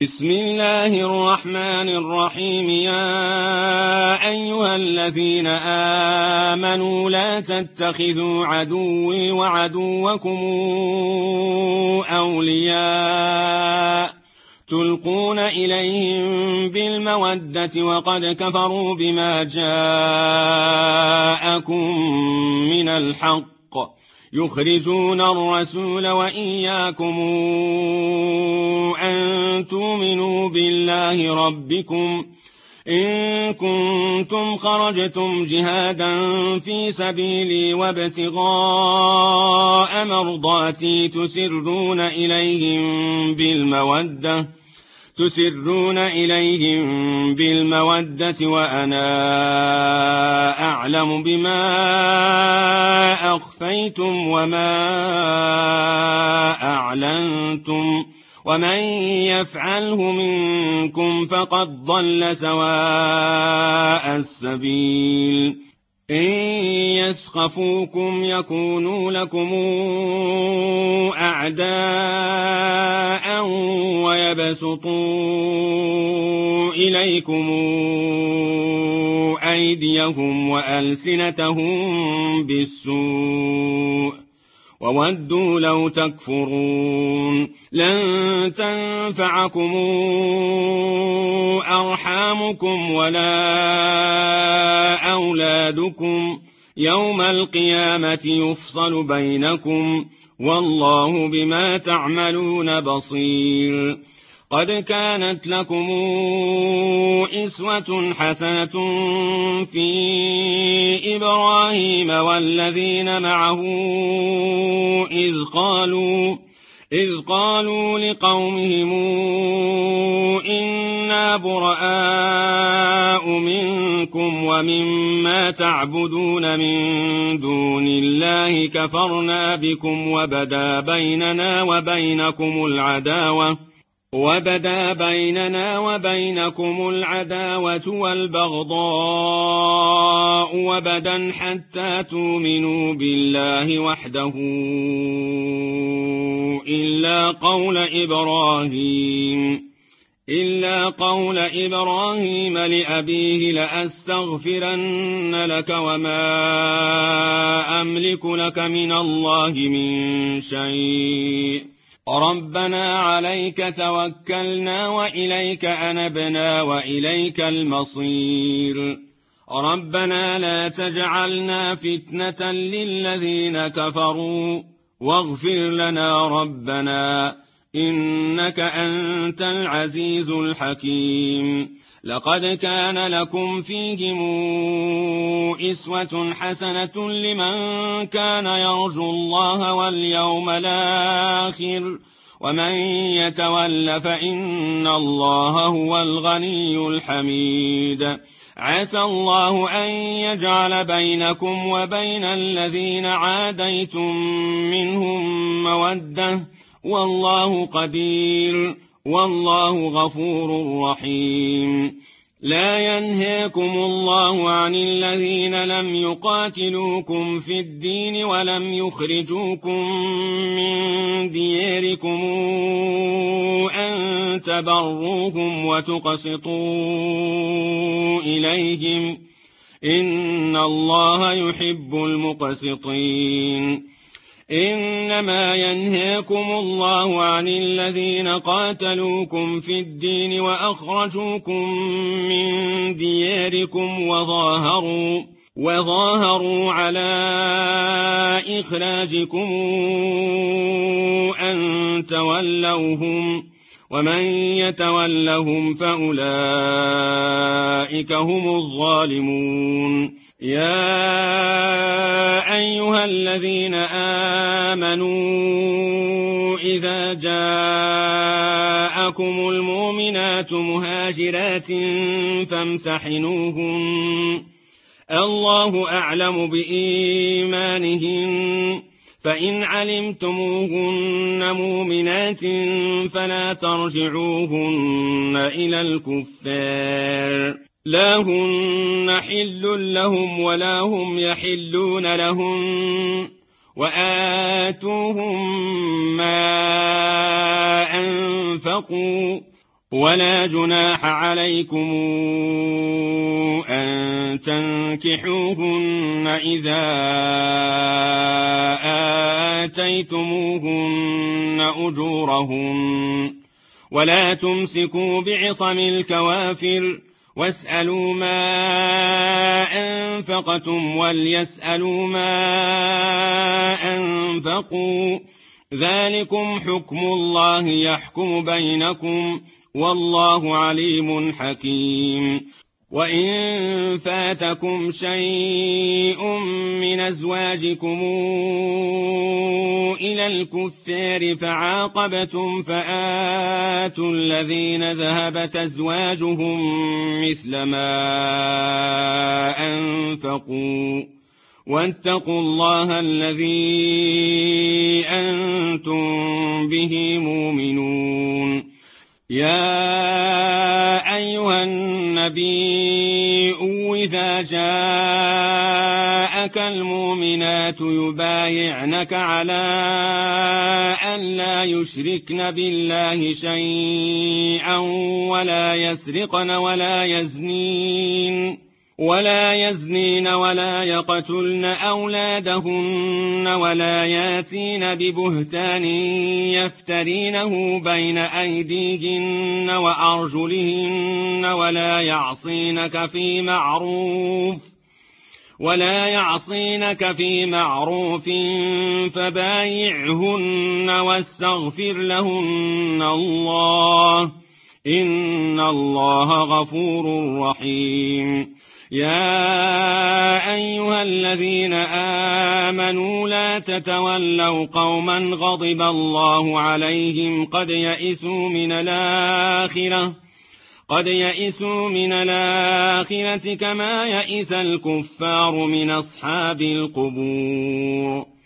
بسم الله الرحمن الرحيم. يا أيها الذين آمنوا لا تتخذوا عدوي وعدوكم أولياء تلقون إليهم بالمودة وقد كفروا بما جاءكم من الحق يخرجون الرسول وإياكم أن تؤمنوا بالله ربكم إن كنتم خرجتم جهادا في سبيلي وابتغاء مرضاتي تسرون إليهم بالمودة وأنا أعلم بما أخفيتم وما أعلنتم ومن يفعله منكم فقد ضل سواء السبيل. إن يثقفوكم يكونوا لكم أعداء ويبسطوا إليكم أيديهم وألسنتهم بالسوء وودوا لو تكفرون. لن تنفعكم أرحامكم ولا أولادكم يوم القيامة يفصل بينكم والله بما تعملون بصير. قد كانت لكم إسوة حسنة في إبراهيم والذين معه إذ قالوا لقومهم إنا براء منكم ومما تعبدون من دون الله كفرنا بكم وبدا بيننا وبينكم العداوة والبغضاء وبدا حتى تؤمنوا بالله وحده إلا قول إبراهيم لأبيه لأستغفرن لك وما أملك لك من الله من شيء ربنا عليك توكلنا وإليك أنبنا وإليك المصير. ربنا لا تجعلنا فتنة للذين كفروا واغفر لنا ربنا إنك أنت العزيز الحكيم. لقد كان لكم فيهم إسوة حسنة لمن كان يرجو الله واليوم الآخر ومن يتول فإن الله هو الغني الحميد. عسى الله أن يجعل بينكم وبين الذين عاديتم منهم مودة والله قدير والله غفور رحيم. لا ينهاكم الله عن الذين لم يقاتلوكم في الدين ولم يخرجوكم من دياركم أن تبروهم وتقسطوا إليهم إن الله يحب المقسطين. إنما ينهاكم الله عن الذين قاتلوكم في الدين وأخرجوكم من دياركم وظاهروا على إخراجكم أن تولوهم ومن يتولهم فأولئك هم الظالمون. يا أيها الذين آمنوا إذا جاءكم المؤمنات مهاجرات فامتحنوهن الله أعلم بإيمانهن فإن علمتموهن مؤمنات فلا ترجعوهن إلى الكفار لا هن حل لهم ولا هم يحلون لهم وآتوهم ما أنفقوا ولا جناح عليكم أن تنكحوهن إذا آتيتموهن أجورهن ولا تمسكوا بعصم الكوافر واسألوا ما أنفقتم وليسألوا ما أنفقوا ذلكم حكم الله يحكم بينكم والله عليم حكيم وإن فاتكم شيء من أزواجكم إلى الكفار فعاقبتم فآتوا الذين ذهبت أزواجهم مثل ما أنفقوا واتقوا الله الذي أنتم به مؤمنون يا أيها النبي إذا جاءك المؤمنات يبايعنك على أن لا يشركن بالله شيئا ولا يسرقن ولا يزنين ولا يقتلن أولادهن ولا ياتين ببهتان يفترينه بين أيديهن وأرجلهن ولا يعصينك في معروف فبايعهن واستغفر لهن الله إن الله غفور رحيم يا أيها الذين آمنوا لا تتولوا قوما غضب الله عليهم قد يئسوا من الآخرة كما يئس الكفار من أصحاب القبور